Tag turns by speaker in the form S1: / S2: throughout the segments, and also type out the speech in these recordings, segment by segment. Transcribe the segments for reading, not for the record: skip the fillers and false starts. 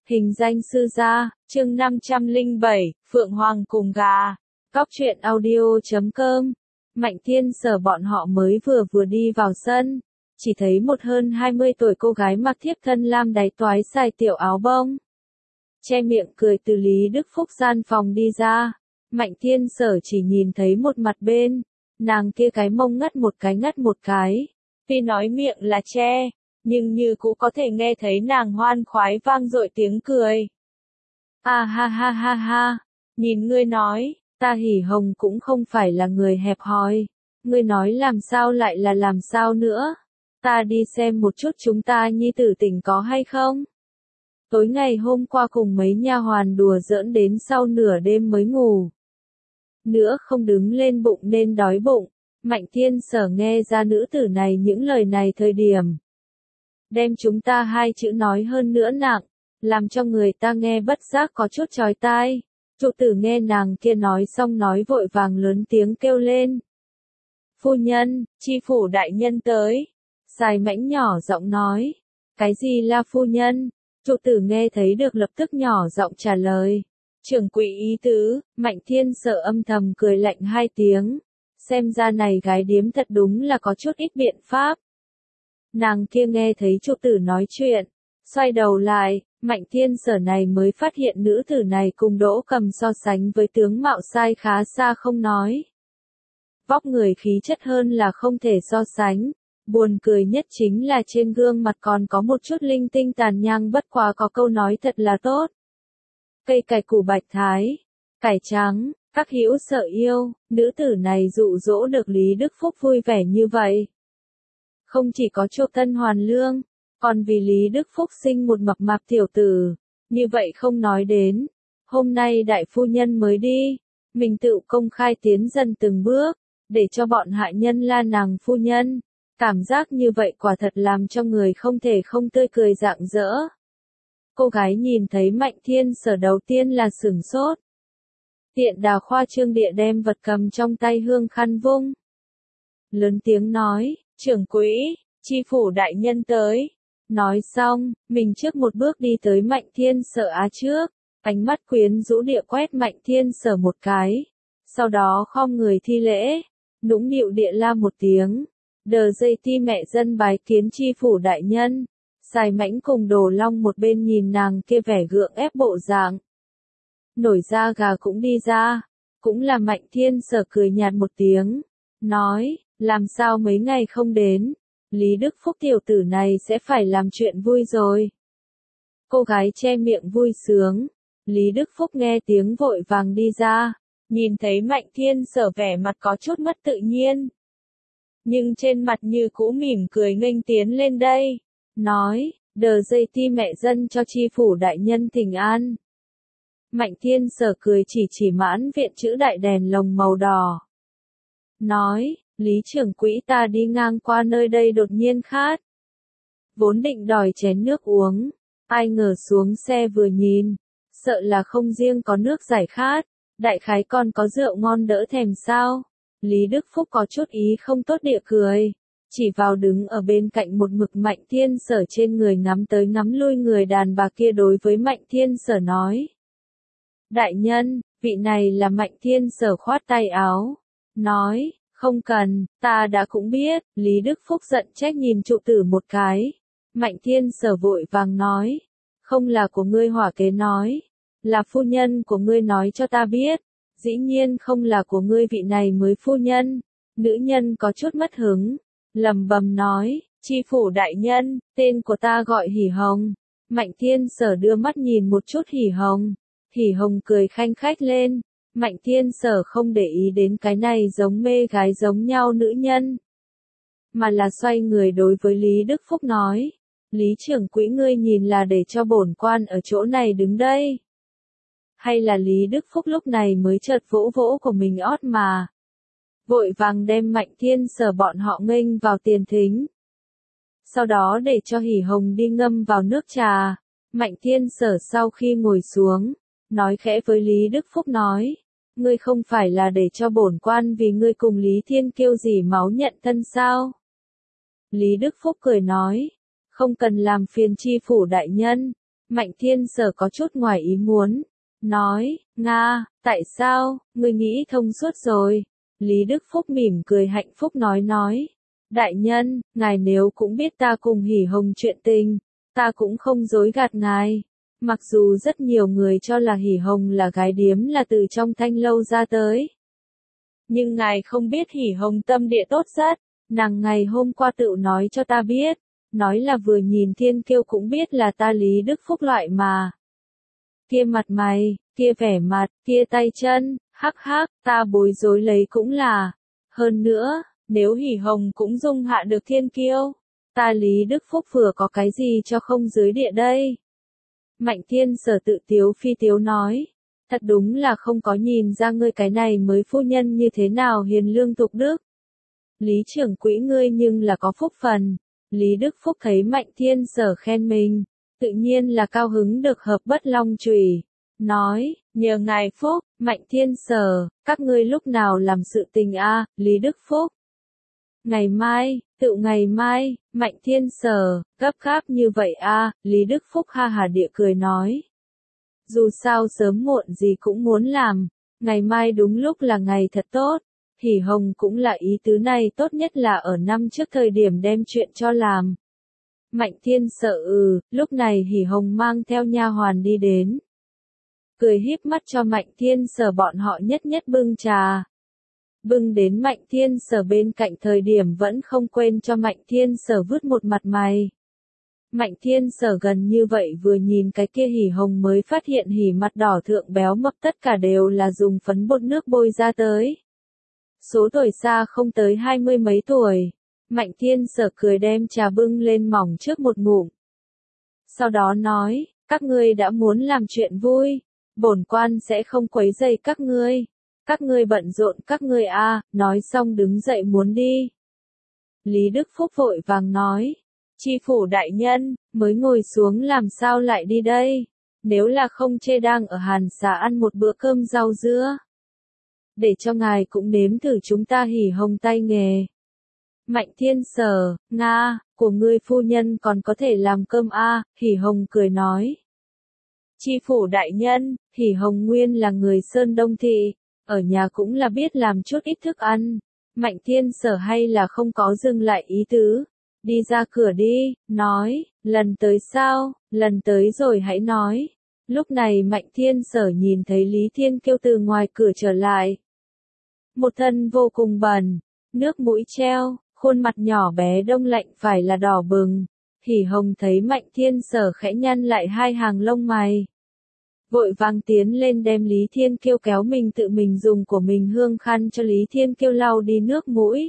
S1: Hình danh sư gia, chương 507, Phượng Hoàng cùng gà. Cóc truyện audio.com. Mạnh Thiên Sở bọn họ mới vừa đi vào sân, chỉ thấy một hơn 20 tuổi cô gái mặc thiếp thân lam đáy toái dài tiểu áo bông, che miệng cười từ Lý Đức Phúc gian phòng đi ra. Mạnh Thiên Sở chỉ nhìn thấy một mặt bên, nàng kia cái mông ngất một cái. Tuy nói miệng là che, nhưng như cũng có thể nghe thấy nàng hoan khoái vang dội tiếng cười. À ha ha ha ha, nhìn ngươi nói, ta Hỉ Hồng cũng không phải là người hẹp hòi. Ngươi nói làm sao lại là làm sao nữa. Ta đi xem một chút chúng ta nhi tử tỉnh có hay không. Tối ngày hôm qua cùng mấy nha hoàn đùa giỡn đến sau nửa đêm mới ngủ. Nữa không đứng lên bụng nên đói bụng. Mạnh Thiên Sở nghe ra nữ tử này những lời này thời điểm. Đem chúng ta hai chữ nói hơn nữa nặng, làm cho người ta nghe bất giác có chút chói tai. Trụ tử nghe nàng kia nói xong nói vội vàng lớn tiếng kêu lên. Phu nhân, chi phủ đại nhân tới. Sài Mãnh nhỏ giọng nói. Cái gì là phu nhân? Trụ tử nghe thấy được lập tức nhỏ giọng trả lời. Trưởng quỹ ý tứ. Mạnh Thiên Sở âm thầm cười lạnh hai tiếng. Xem ra này gái điếm thật đúng là có chút ít biện pháp. Nàng kia nghe thấy trụ tử nói chuyện, xoay đầu lại, Mạnh Thiên Sở này mới phát hiện nữ tử này cùng Đỗ Cầm so sánh với tướng mạo sai khá xa không nói. Vóc người khí chất hơn là không thể so sánh, buồn cười nhất chính là trên gương mặt còn có một chút linh tinh tàn nhang, bất quá có câu nói thật là tốt. Cây cải củ bạch thái, cải trắng, các hữu sợ yêu, nữ tử này dụ dỗ được Lý Đức Phúc vui vẻ như vậy. Không chỉ có chuộc thân hoàn lương, còn vì Lý Đức Phúc sinh một mập mạp tiểu tử, như vậy không nói đến. Hôm nay đại phu nhân mới đi, mình tự công khai tiến dần từng bước, để cho bọn hạ nhân la nàng phu nhân. Cảm giác như vậy quả thật làm cho người không thể không tươi cười rạng rỡ. Cô gái nhìn thấy Mạnh Thiên Sở đầu tiên là sửng sốt. Tiện Đà khoa trương địa đem vật cầm trong tay hương khăn vung. Lớn tiếng nói, trưởng quỹ, chi phủ đại nhân tới. Nói xong, mình trước một bước đi tới Mạnh Thiên Sở trước, ánh mắt quyến rũ địa quét Mạnh Thiên Sở một cái. Sau đó khom người thi lễ, nũng nịu địa la một tiếng. Đờ dây ti mẹ dân bái kiến chi phủ đại nhân. Sài Mãnh cùng Đồ Long một bên nhìn nàng kia vẻ gượng ép bộ dạng. Nổi da gà cũng đi ra, cũng là Mạnh Thiên Sở cười nhạt một tiếng, nói, làm sao mấy ngày không đến, Lý Đức Phúc tiểu tử này sẽ phải làm chuyện vui rồi. Cô gái che miệng vui sướng, Lý Đức Phúc nghe tiếng vội vàng đi ra, nhìn thấy Mạnh Thiên Sở vẻ mặt có chút mất tự nhiên. Nhưng trên mặt như cũ mỉm cười nghênh tiến lên đây, nói, đờ dây ti mẹ dân cho chi phủ đại nhân thỉnh an. Mạnh Thiên Sở cười chỉ mãn viện chữ đại đèn lồng màu đỏ. Nói, Lý trưởng quỹ ta đi ngang qua nơi đây đột nhiên khát. Vốn định đòi chén nước uống, ai ngờ xuống xe vừa nhìn, sợ là không riêng có nước giải khát, đại khái còn có rượu ngon đỡ thèm sao. Lý Đức Phúc có chút ý không tốt địa cười, chỉ vào đứng ở bên cạnh một mực Mạnh Thiên Sở trên người ngắm tới ngắm lui người đàn bà kia đối với Mạnh Thiên Sở nói. Đại nhân, vị này là Mạnh Thiên Sở khoát tay áo, nói, không cần, ta đã cũng biết. Lý Đức Phúc giận trách nhìn trụ tử một cái. Mạnh Thiên Sở vội vàng nói, không là của ngươi hỏa kế nói, là phu nhân của ngươi nói cho ta biết, dĩ nhiên không là của ngươi vị này mới phu nhân. Nữ nhân có chút mất hứng, lầm bầm nói, chi phủ đại nhân, tên của ta gọi Hỉ Hồng. Mạnh Thiên Sở đưa mắt nhìn một chút Hỉ Hồng. Hỉ Hồng cười khanh khách lên, Mạnh Thiên Sở không để ý đến cái này giống mê gái giống nhau nữ nhân. Mà là xoay người đối với Lý Đức Phúc nói, Lý trưởng quỹ ngươi nhìn là để cho bổn quan ở chỗ này đứng đây. Hay là Lý Đức Phúc lúc này mới chợt vỗ vỗ của mình ót mà. Vội vàng đem Mạnh Thiên Sở bọn họ nghênh vào tiền thính. Sau đó để cho Hỉ Hồng đi ngâm vào nước trà. Mạnh Thiên Sở sau khi ngồi xuống, nói khẽ với Lý Đức Phúc nói, ngươi không phải là để cho bổn quan vì ngươi cùng Lý Thiên Kiêu dỉ máu nhận thân sao? Lý Đức Phúc cười nói, không cần làm phiền chi phủ đại nhân, Mạnh Thiên Sở có chút ngoài ý muốn. Nói, Nga, tại sao, ngươi nghĩ thông suốt rồi. Lý Đức Phúc mỉm cười hạnh phúc nói. Đại nhân, ngài nếu cũng biết ta cùng Hỉ Hồng chuyện tình, ta cũng không dối gạt ngài. Mặc dù rất nhiều người cho là Hỉ Hồng là gái điếm là từ trong thanh lâu ra tới. Nhưng ngài không biết Hỉ Hồng tâm địa tốt rất, nàng ngày hôm qua tự nói cho ta biết, nói là vừa nhìn Thiên Kiêu cũng biết là ta Lý Đức Phúc loại mà. Kia mặt mày, kia vẻ mặt, kia tay chân, hắc hắc, ta bối rối lấy cũng là. Hơn nữa, nếu Hỉ Hồng cũng dung hạ được Thiên Kiêu, ta Lý Đức Phúc vừa có cái gì cho không dưới địa đây. Mạnh Thiên Sở tự tiếu phi tiếu nói, thật đúng là không có nhìn ra ngươi cái này mới phu nhân như thế nào hiền lương tục đức. Lý trưởng quỹ ngươi nhưng là có phúc phần. Lý Đức Phúc thấy Mạnh Thiên Sở khen mình, tự nhiên là cao hứng được hợp bất long chùy. Nói, nhờ ngài Phúc, Mạnh Thiên Sở, các ngươi lúc nào làm sự tình a? Lý Đức Phúc. Ngày mai, tự ngày mai, Mạnh Thiên Sở, gấp gáp như vậy a? Lý Đức Phúc ha hà địa cười nói. Dù sao sớm muộn gì cũng muốn làm, ngày mai đúng lúc là ngày thật tốt. Hỉ Hồng cũng là ý tứ này, tốt nhất là ở năm trước thời điểm đem chuyện cho làm. Mạnh Thiên Sở lúc này Hỉ Hồng mang theo nha hoàn đi đến. Cười híp mắt cho Mạnh Thiên Sở bọn họ nhất nhất bưng trà. Bưng đến Mạnh Thiên Sở bên cạnh thời điểm vẫn không quên cho Mạnh Thiên Sở vứt một mặt mày. Mạnh Thiên Sở gần như vậy vừa nhìn cái kia Hỉ Hồng mới phát hiện hỉ mặt đỏ thượng béo mập tất cả đều là dùng phấn bột nước bôi ra tới. Số tuổi xa không tới 20 mấy tuổi. Mạnh Thiên Sở cười đem trà bưng lên mỏng trước một ngụm. Sau đó nói, các ngươi đã muốn làm chuyện vui, bổn quan sẽ không quấy rầy các ngươi. Các ngươi bận rộn các ngươi a, nói xong đứng dậy muốn đi. Lý Đức Phúc vội vàng nói, tri phủ đại nhân, mới ngồi xuống làm sao lại đi đây, nếu là không chê đang ở Hàn Xá ăn một bữa cơm rau dưa. Để cho ngài cũng nếm thử chúng ta Hỉ Hồng tay nghề. Mạnh Thiên Sở, Nga, của ngươi phu nhân còn có thể làm cơm a? Hỉ Hồng cười nói. Tri phủ đại nhân, Hỉ Hồng nguyên là người Sơn Đông thị, ở nhà cũng là biết làm chút ít thức ăn. Mạnh Thiên Sở hay là không có dừng lại ý tứ. Đi ra cửa đi, nói, lần tới sao, lần tới rồi hãy nói. Lúc này Mạnh Thiên Sở nhìn thấy Lý Thiên Kiêu từ ngoài cửa trở lại. Một thân vô cùng bẩn, nước mũi treo, khuôn mặt nhỏ bé đông lạnh phải là đỏ bừng. Hỉ Hồng thấy Mạnh Thiên Sở khẽ nhăn lại hai hàng lông mày. Vội vàng tiến lên đem Lý Thiên Kiêu kéo mình tự mình dùng của mình hương khăn cho Lý Thiên Kiêu lau đi nước mũi.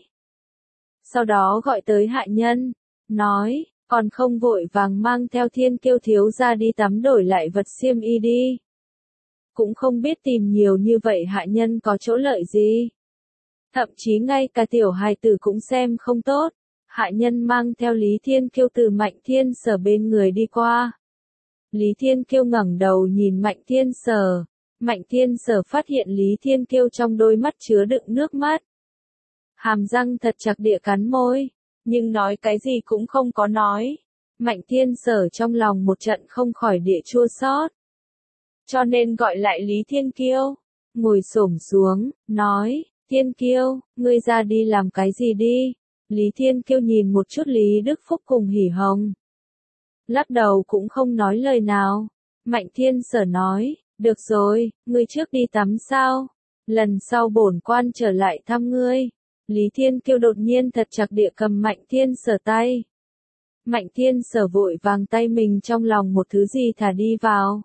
S1: Sau đó gọi tới hạ nhân, nói, còn không vội vàng mang theo Thiên Kiêu thiếu ra đi tắm đổi lại vật xiêm y đi. Cũng không biết tìm nhiều như vậy hạ nhân có chỗ lợi gì. Thậm chí ngay cả tiểu hài tử cũng xem không tốt. Hạ nhân mang theo Lý Thiên Kiêu từ Mạnh Thiên Sở bên người đi qua. Lý Thiên Kiêu ngẩng đầu nhìn Mạnh Thiên Sở. Mạnh Thiên Sở phát hiện Lý Thiên Kiêu trong đôi mắt chứa đựng nước mắt. Hàm răng thật chặt địa cắn môi, nhưng nói cái gì cũng không có nói. Mạnh Thiên Sở trong lòng một trận không khỏi địa chua xót. Cho nên gọi lại Lý Thiên Kiêu, ngồi xổm xuống, nói, Thiên Kiêu, ngươi ra đi làm cái gì đi? Lý Thiên Kiêu nhìn một chút Lý Đức Phúc cùng Hỉ Hồng. Lắc đầu cũng không nói lời nào. Mạnh Thiên Sở nói, được rồi, ngươi trước đi tắm sao? Lần sau bổn quan trở lại thăm ngươi. Lý Thiên Kiêu đột nhiên thật chặt địa cầm Mạnh Thiên Sở tay. Mạnh Thiên Sở vội vàng tay mình trong lòng một thứ gì thả đi vào.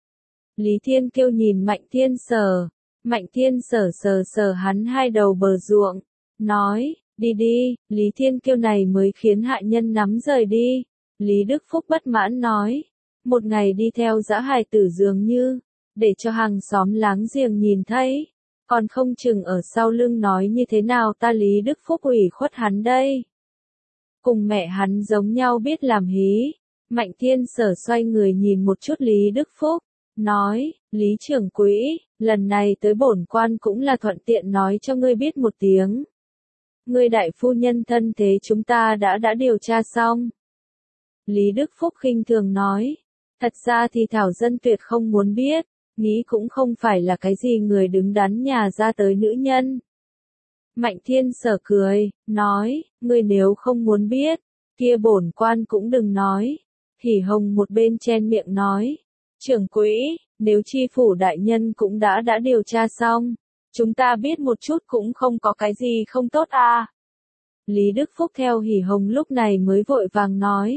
S1: Lý Thiên Kiêu nhìn Mạnh Thiên Sở. Mạnh Thiên Sở sờ sờ hắn hai đầu bờ ruộng. Nói, đi đi, Lý Thiên Kiêu này mới khiến hạ nhân nắm rời đi. Lý Đức Phúc bất mãn nói. Một ngày đi theo dã hài tử dường như, để cho hàng xóm láng giềng nhìn thấy. Còn không chừng ở sau lưng nói như thế nào ta Lý Đức Phúc ủy khuất hắn đây. Cùng mẹ hắn giống nhau biết làm hí. Mạnh Thiên Sở xoay người nhìn một chút Lý Đức Phúc. Nói, Lý trưởng quỹ, lần này tới bổn quan cũng là thuận tiện nói cho ngươi biết một tiếng. Ngươi đại phu nhân thân thế chúng ta đã điều tra xong. Lý Đức Phúc khinh thường nói, Thật ra thì Thảo Dân tuyệt không muốn biết, nghĩ cũng không phải là cái gì người đứng đắn nhà ra tới nữ nhân. Mạnh Thiên Sở cười, nói, ngươi nếu không muốn biết, kia bổn quan cũng đừng nói. Hỉ Hồng một bên chen miệng nói, trưởng quỹ, nếu chi phủ đại nhân cũng đã điều tra xong, chúng ta biết một chút cũng không có cái gì không tốt à. Lý Đức Phúc theo Hỉ Hồng lúc này mới vội vàng nói.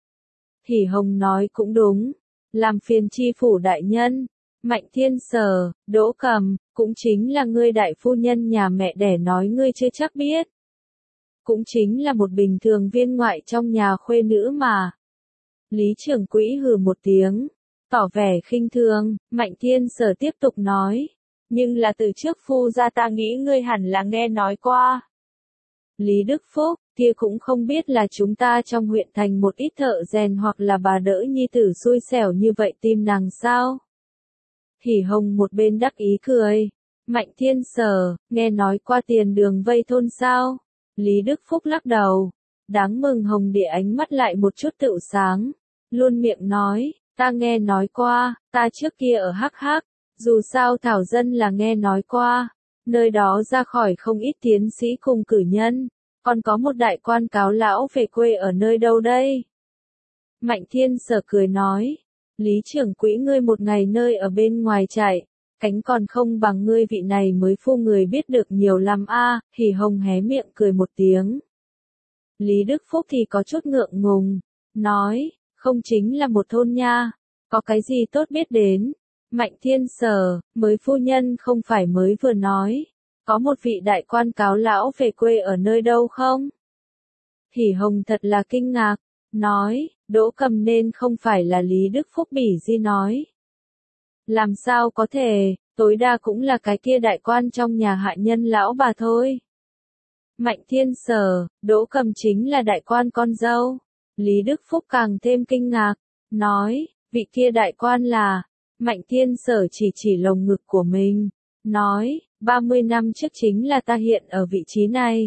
S1: Hỉ Hồng nói cũng đúng, làm phiền chi phủ đại nhân. Mạnh Thiên Sở, Đỗ Cầm, cũng chính là ngươi đại phu nhân nhà mẹ đẻ nói ngươi chưa chắc biết. Cũng chính là một bình thường viên ngoại trong nhà khuê nữ mà. Lý trưởng quỹ hừ một tiếng, tỏ vẻ khinh thường, Mạnh Thiên Sở tiếp tục nói. Nhưng là từ trước phu gia ta nghĩ ngươi hẳn là nghe nói qua. Lý Đức Phúc, kia cũng không biết là chúng ta trong huyện thành một ít thợ rèn hoặc là bà đỡ nhi tử xui xẻo như vậy tìm nàng sao? Hỉ Hồng một bên đắc ý cười. Mạnh Thiên Sở, nghe nói qua tiền đường vây thôn sao? Lý Đức Phúc lắc đầu. Đáng mừng Hồng Địa ánh mắt lại một chút tựu sáng. Luôn miệng nói, ta nghe nói qua, ta trước kia ở Hắc Hắc. Dù sao Thảo Dân là nghe nói qua. Nơi đó ra khỏi không ít tiến sĩ cùng cử nhân. Còn có một đại quan cáo lão về quê ở nơi đâu đây? Mạnh Thiên Sở cười nói. Lý trưởng quỹ ngươi một ngày nơi ở bên ngoài chạy, cánh còn không bằng ngươi vị này mới phu người biết được nhiều lắm a. Hỉ Hồng hé miệng cười một tiếng. Lý Đức Phúc thì có chút ngượng ngùng, nói, không chính là một thôn nha, có cái gì tốt biết đến. Mạnh Thiên Sở, mới phu nhân không phải mới vừa nói, có một vị đại quan cáo lão về quê ở nơi đâu không? Hỉ Hồng thật là kinh ngạc, nói, Đỗ Cầm nên không phải là Lý Đức Phúc bỉ di nói. Làm sao có thể, tối đa cũng là cái kia đại quan trong nhà hạ nhân lão bà thôi. Mạnh Thiên Sở, Đỗ Cầm chính là đại quan con dâu. Lý Đức Phúc càng thêm kinh ngạc, nói, vị kia đại quan là, Mạnh Thiên Sở chỉ lồng ngực của mình, nói, 30 năm trước chính là ta hiện ở vị trí này.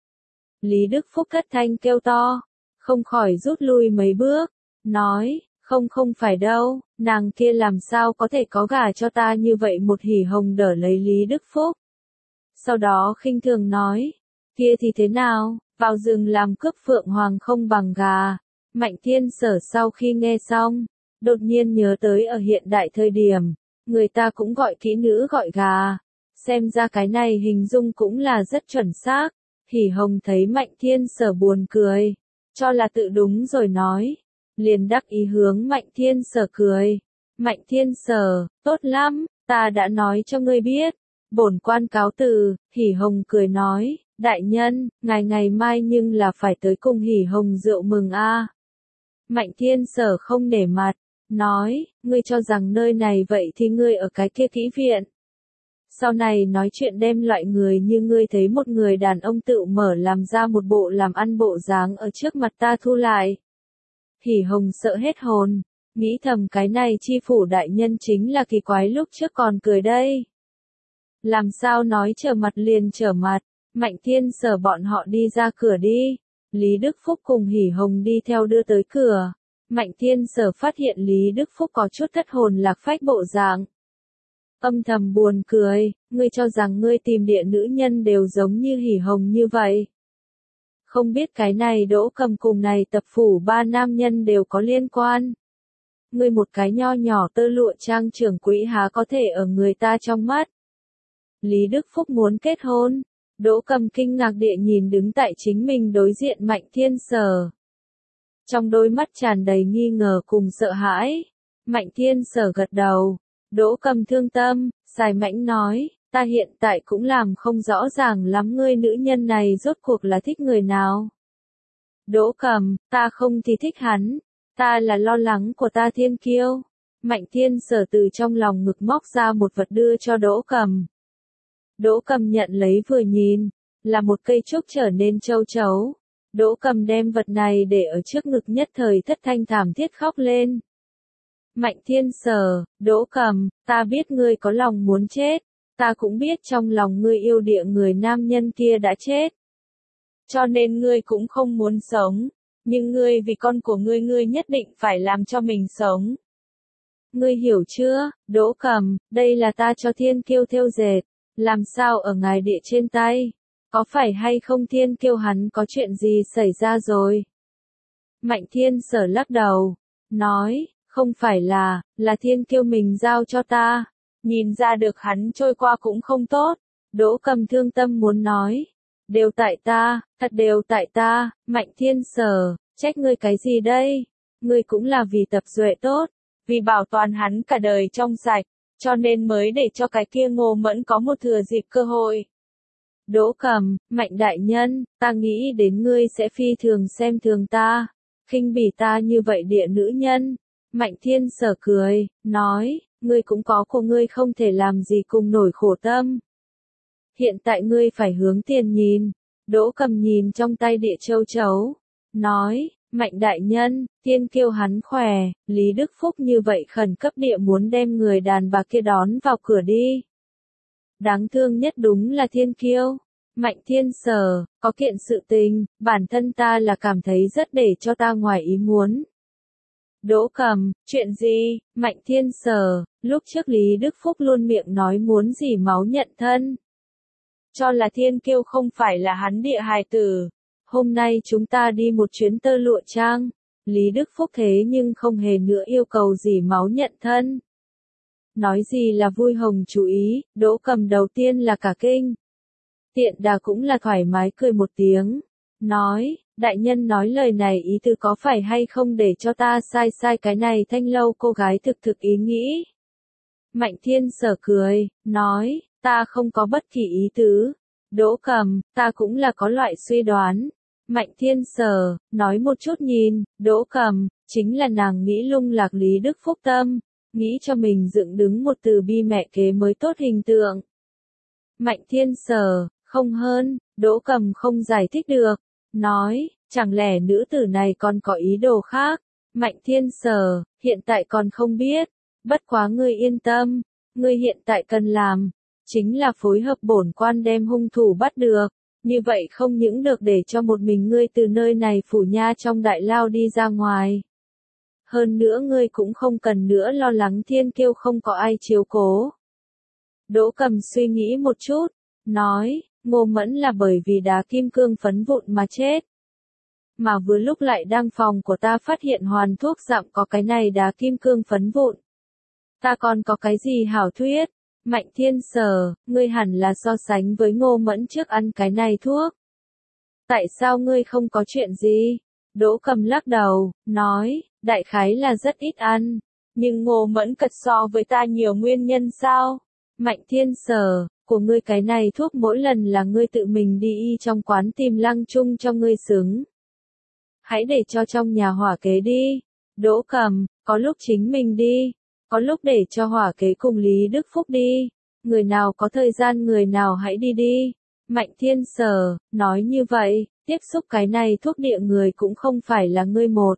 S1: Lý Đức Phúc thất thanh kêu to, không khỏi rút lui mấy bước, nói, không phải đâu, nàng kia làm sao có thể có gả cho ta như vậy. Một Hỉ Hồng đỡ lấy Lý Đức Phúc. Sau đó khinh thường nói, kia thì thế nào, vào rừng làm cướp phượng hoàng không bằng gà. Mạnh Thiên Sở sau khi nghe xong, đột nhiên nhớ tới ở hiện đại thời điểm, người ta cũng gọi kỹ nữ gọi gà. Xem ra cái này hình dung cũng là rất chuẩn xác. Hỉ Hồng thấy Mạnh Thiên Sở buồn cười, cho là tự đúng rồi nói, liền đắc ý hướng Mạnh Thiên Sở cười. Mạnh Thiên Sở, tốt lắm, ta đã nói cho ngươi biết. Bổn quan cáo từ. Hỉ Hồng cười nói, đại nhân, ngài ngày mai nhưng là phải tới cùng Hỉ Hồng rượu mừng a. Mạnh Thiên Sở không nể mặt, nói, ngươi cho rằng nơi này vậy thì ngươi ở cái kia kỹ viện. Sau này nói chuyện đem loại người như ngươi thấy một người đàn ông tự mở làm ra một bộ làm ăn bộ dáng ở trước mặt ta thu lại. Hỉ Hồng sợ hết hồn, nghĩ thầm cái này chi phủ đại nhân chính là kỳ quái lúc trước còn cười đây. Làm sao nói trở mặt liền trở mặt. Mạnh Thiên Sở bọn họ đi ra cửa đi. Lý Đức Phúc cùng Hỉ Hồng đi theo đưa tới cửa. Mạnh Thiên Sở phát hiện Lý Đức Phúc có chút thất hồn lạc phách bộ dạng. Âm thầm buồn cười, ngươi cho rằng ngươi tìm địa nữ nhân đều giống như Hỉ Hồng như vậy. Không biết cái này Đỗ Cầm cùng này tập phủ ba nam nhân đều có liên quan. Ngươi một cái nho nhỏ tơ lụa trang trưởng quỹ há có thể ở người ta trong mắt. Lý Đức Phúc muốn kết hôn. Đỗ Cầm kinh ngạc địa nhìn đứng tại chính mình đối diện Mạnh Thiên Sở. Trong đôi mắt tràn đầy nghi ngờ cùng sợ hãi. Mạnh Thiên Sở gật đầu. Đỗ Cầm thương tâm, xài mãnh nói, ta hiện tại cũng làm không rõ ràng lắm ngươi nữ nhân này rốt cuộc là thích người nào. Đỗ Cầm, ta không thì thích hắn, ta là lo lắng của ta Thiên Kiêu. Mạnh Thiên Sở từ trong lòng ngực móc ra một vật đưa cho Đỗ Cầm. Đỗ Cầm nhận lấy vừa nhìn, là một cây trúc trở nên châu chấu. Đỗ Cầm đem vật này để ở trước ngực nhất thời thất thanh thảm thiết khóc lên. Mạnh Thiên Sở, Đỗ Cầm, ta biết ngươi có lòng muốn chết, ta cũng biết trong lòng ngươi yêu địa người nam nhân kia đã chết. Cho nên ngươi cũng không muốn sống, nhưng ngươi vì con của ngươi nhất định phải làm cho mình sống. Ngươi hiểu chưa, Đỗ Cầm, đây là ta cho Thiên Kiêu thêu dệt, làm sao ở ngài địa trên tay? Có phải hay không Thiên Kiêu hắn có chuyện gì xảy ra rồi? Mạnh Thiên Sở lắc đầu, nói, không phải là Thiên Kiêu mình giao cho ta. Nhìn ra được hắn trôi qua cũng không tốt. Đỗ Cầm thương tâm muốn nói. Đều tại ta, thật đều tại ta, Mạnh Thiên Sở, trách ngươi cái gì đây? Ngươi cũng là vì Tập Duệ tốt, vì bảo toàn hắn cả đời trong sạch, cho nên mới để cho cái kia Ngô Mẫn có một thừa dịp cơ hội. Đỗ Cầm, Mạnh đại nhân, ta nghĩ đến ngươi sẽ phi thường xem thường ta, khinh bỉ ta như vậy địa nữ nhân. Mạnh Thiên Sở cười, nói, ngươi cũng có của ngươi không thể làm gì cùng nổi khổ tâm. Hiện tại ngươi phải hướng tiền nhìn. Đỗ Cầm nhìn trong tay địa châu chấu, nói, Mạnh đại nhân, Thiên Kiêu hắn khỏe, Lý Đức Phúc như vậy khẩn cấp địa muốn đem người đàn bà kia đón vào cửa đi. Đáng thương nhất đúng là Thiên Kiêu. Mạnh Thiên Sở, có kiện sự tình, bản thân ta là cảm thấy rất để cho ta ngoài ý muốn. Đỗ Cầm, chuyện gì? Mạnh Thiên Sở, lúc trước Lý Đức Phúc luôn miệng nói muốn dỉ máu nhận thân. Cho là Thiên Kiêu không phải là hắn địa hài tử. Hôm nay chúng ta đi một chuyến tơ lụa trang. Lý Đức Phúc thế nhưng không hề nữa yêu cầu dỉ máu nhận thân. Nói gì là vui hồng chú ý, Đỗ Cầm đầu tiên là cả kinh. Tiện Đà cũng là thoải mái cười một tiếng. Nói, đại nhân nói lời này ý tư có phải hay không để cho ta sai cái này Thanh Lâu cô gái thực ý nghĩ. Mạnh Thiên Sở cười, nói, ta không có bất kỳ ý tứ. Đỗ Cầm, ta cũng là có loại suy đoán. Mạnh Thiên Sở, nói một chút nhìn, Đỗ Cầm, chính là nàng nghĩ lung lạc Lý Đức Phúc tâm, nghĩ cho mình dựng đứng một từ bi mẹ kế mới tốt hình tượng. Mạnh Thiên Sở, không hơn, Đỗ Cầm không giải thích được, nói, chẳng lẽ nữ tử này còn có ý đồ khác. Mạnh Thiên Sở, hiện tại còn không biết, bất quá ngươi yên tâm, ngươi hiện tại cần làm, chính là phối hợp bổn quan đem hung thủ bắt được, như vậy không những được để cho một mình ngươi từ nơi này phủ nha trong đại lao đi ra ngoài. Hơn nữa ngươi cũng không cần nữa lo lắng Thiên Kiêu không có ai chiếu cố. Đỗ Cầm suy nghĩ một chút, nói, Ngô Mẫn là bởi vì đá kim cương phấn vụn mà chết. Mà vừa lúc lại đang phòng của ta phát hiện hoàn thuốc dặm có cái này đá kim cương phấn vụn. Ta còn có cái gì hảo thuyết? Mạnh Thiên Sở, ngươi hẳn là so sánh với Ngô Mẫn trước ăn cái này thuốc. Tại sao ngươi không có chuyện gì? Đỗ Cầm lắc đầu, nói, đại khái là rất ít ăn. Nhưng Ngô Mẫn cật so với ta nhiều nguyên nhân sao? Mạnh Thiên Sở, của ngươi cái này thuốc mỗi lần là ngươi tự mình đi y trong quán tìm Lăng Trung cho ngươi xứng. Hãy để cho trong nhà hỏa kế đi. Đỗ Cầm, có lúc chính mình đi. Có lúc để cho hỏa kế cùng Lý Đức Phúc đi. Người nào có thời gian người nào hãy đi đi. Mạnh Thiên Sở, nói như vậy, tiếp xúc cái này thuốc địa người cũng không phải là ngươi một.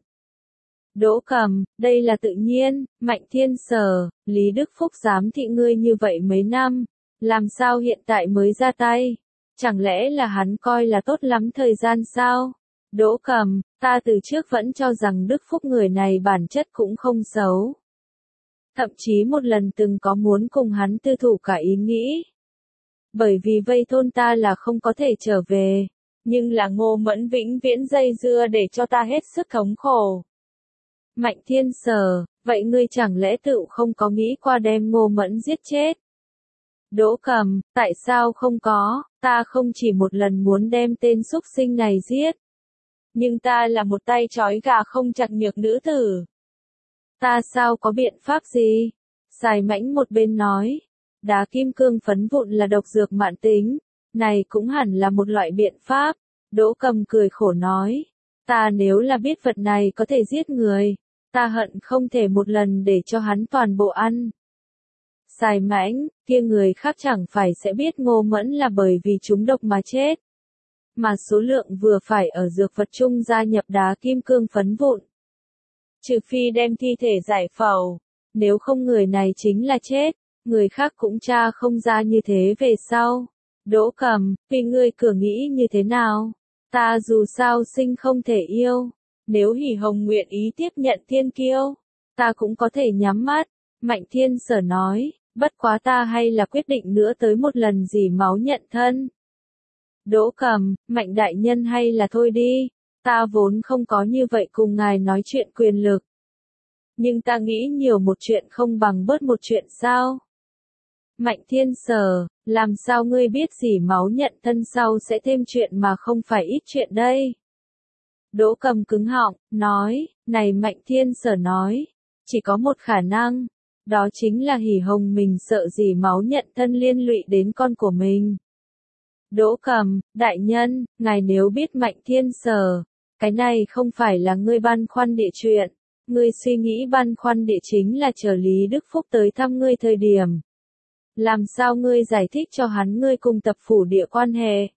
S1: Đỗ Cầm, đây là tự nhiên. Mạnh Thiên Sở, Lý Đức Phúc giám thị ngươi như vậy mấy năm. Làm sao hiện tại mới ra tay? Chẳng lẽ là hắn coi là tốt lắm thời gian sao? Đỗ Cầm, ta từ trước vẫn cho rằng Đức Phúc người này bản chất cũng không xấu. Thậm chí một lần từng có muốn cùng hắn tư thủ cả ý nghĩ. Bởi vì vây thôn ta là không có thể trở về. Nhưng là Ngô Mẫn vĩnh viễn dây dưa để cho ta hết sức thống khổ. Mạnh Thiên Sở, vậy ngươi chẳng lẽ tự không có nghĩ qua đem Ngô Mẫn giết chết? Đỗ Cầm, tại sao không có, ta không chỉ một lần muốn đem tên xúc sinh này giết. Nhưng ta là một tay trói gà không chặt nhược nữ tử. Ta sao có biện pháp gì? Sài Mãnh một bên nói, đá kim cương phấn vụn là độc dược mãn tính, này cũng hẳn là một loại biện pháp. Đỗ Cầm cười khổ nói, ta nếu là biết vật này có thể giết người, ta hận không thể một lần để cho hắn toàn bộ ăn. Sài Mãnh, kia người khác chẳng phải sẽ biết Ngô Mẫn là bởi vì trúng độc mà chết. Mà số lượng vừa phải ở dược vật chung gia nhập đá kim cương phấn vụn. Trừ phi đem thi thể giải phẫu, nếu không người này chính là chết, người khác cũng tra không ra như thế về sau. Đỗ Cầm, vì ngươi cửa nghĩ như thế nào? Ta dù sao sinh không thể yêu, nếu Hỉ Hồng nguyện ý tiếp nhận Thiên Kiêu, ta cũng có thể nhắm mắt. Mạnh Thiên Sở nói, bất quá ta hay là quyết định nữa tới một lần dỉ máu nhận thân. Đỗ Cầm, Mạnh đại nhân hay là thôi đi, ta vốn không có như vậy cùng ngài nói chuyện quyền lực. Nhưng ta nghĩ nhiều một chuyện không bằng bớt một chuyện sao? Mạnh Thiên Sở, làm sao ngươi biết dỉ máu nhận thân sau sẽ thêm chuyện mà không phải ít chuyện đây? Đỗ Cầm cứng họng, nói, này Mạnh Thiên Sở nói, chỉ có một khả năng, đó chính là Hỉ Hồng mình sợ dỉ máu nhận thân liên lụy đến con của mình. Đỗ Cầm, đại nhân, ngài nếu biết Mạnh Thiên Sở, cái này không phải là ngươi băn khoăn địa chuyện, ngươi suy nghĩ băn khoăn địa chính là chờ Lý Đức Phúc tới thăm ngươi thời điểm. Làm sao ngươi giải thích cho hắn ngươi cùng Tập Phủ Địa quan hệ?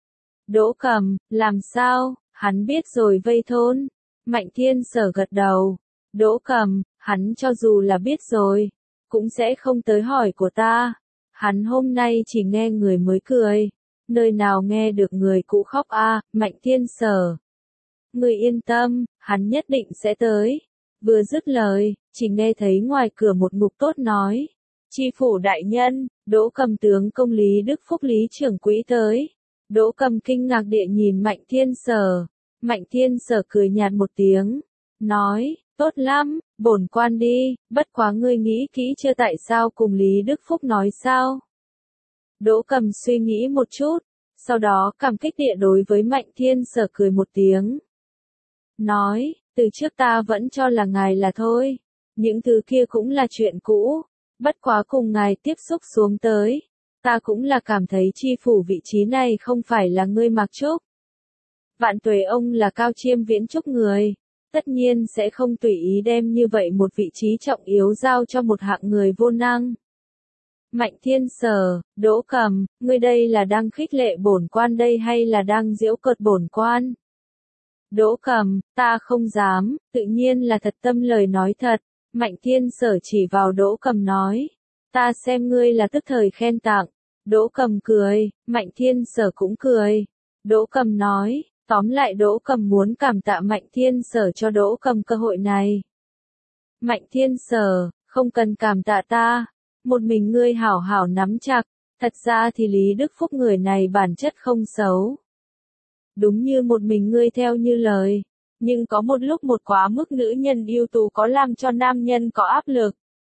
S1: Đỗ Cầm, làm sao, hắn biết rồi vây thôn. Mạnh Thiên Sở gật đầu. Đỗ Cầm, hắn cho dù là biết rồi, cũng sẽ không tới hỏi của ta. Hắn hôm nay chỉ nghe người mới cười, nơi nào nghe được người cũ khóc a. Mạnh Thiên Sở. Ngươi yên tâm, hắn nhất định sẽ tới. Vừa dứt lời, chỉ nghe thấy ngoài cửa một ngục tốt nói. Tri phủ đại nhân, Đỗ Cầm tướng công Lý Đức Phúc Lý trưởng quỹ tới. Đỗ Cầm kinh ngạc địa nhìn Mạnh Thiên Sở. Mạnh Thiên Sở cười nhạt một tiếng, nói, tốt lắm, bổn quan đi, bất quá ngươi nghĩ kỹ chưa tại sao cùng Lý Đức Phúc nói sao? Đỗ Cầm suy nghĩ một chút, sau đó cảm kích địa đối với Mạnh Thiên Sở cười một tiếng. Nói, từ trước ta vẫn cho là ngài là thôi, những thứ kia cũng là chuyện cũ, bất quá cùng ngài tiếp xúc xuống tới, ta cũng là cảm thấy tri phủ vị trí này không phải là ngươi mặc trúc. Vạn Tuế ông là cao chiêm viễn trúc người, tất nhiên sẽ không tùy ý đem như vậy một vị trí trọng yếu giao cho một hạng người vô năng. Mạnh Thiên Sở, Đỗ Cầm, ngươi đây là đang khích lệ bổn quan đây hay là đang giễu cợt bổn quan? Đỗ Cầm, ta không dám, tự nhiên là thật tâm lời nói thật. Mạnh Thiên Sở chỉ vào Đỗ Cầm nói, ta xem ngươi là tức thời khen tặng. Đỗ Cầm cười, Mạnh Thiên Sở cũng cười. Đỗ Cầm nói, tóm lại Đỗ Cầm muốn cảm tạ Mạnh Thiên Sở cho Đỗ Cầm cơ hội này. Mạnh Thiên Sở, không cần cảm tạ ta, một mình ngươi hảo hảo nắm chặt, thật ra thì Lý Đức Phúc người này bản chất không xấu. Đúng như một mình ngươi theo như lời, nhưng có một lúc một quá mức nữ nhân ưu tú có làm cho nam nhân có áp lực.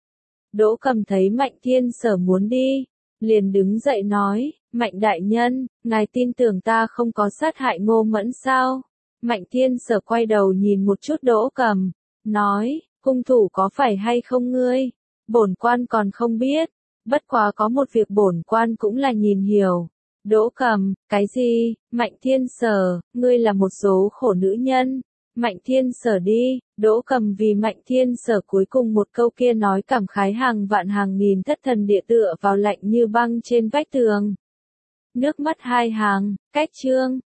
S1: Đỗ Cầm thấy Mạnh Thiên Sở muốn đi, liền đứng dậy nói, Mạnh đại nhân, ngài tin tưởng ta không có sát hại Ngô Mẫn sao? Mạnh Thiên Sở quay đầu nhìn một chút Đỗ Cầm, nói, hung thủ có phải hay không ngươi? Bổn quan còn không biết, bất quá có một việc bổn quan cũng là nhìn hiểu. Đỗ Cầm, cái gì? Mạnh Thiên Sở, ngươi là một số khổ nữ nhân. Mạnh Thiên Sở đi, Đỗ Cầm vì Mạnh Thiên Sở cuối cùng một câu kia nói cảm khái hàng vạn hàng nghìn thất thần địa tựa vào lạnh như băng trên vách tường. Nước mắt hai hàng, cách chương.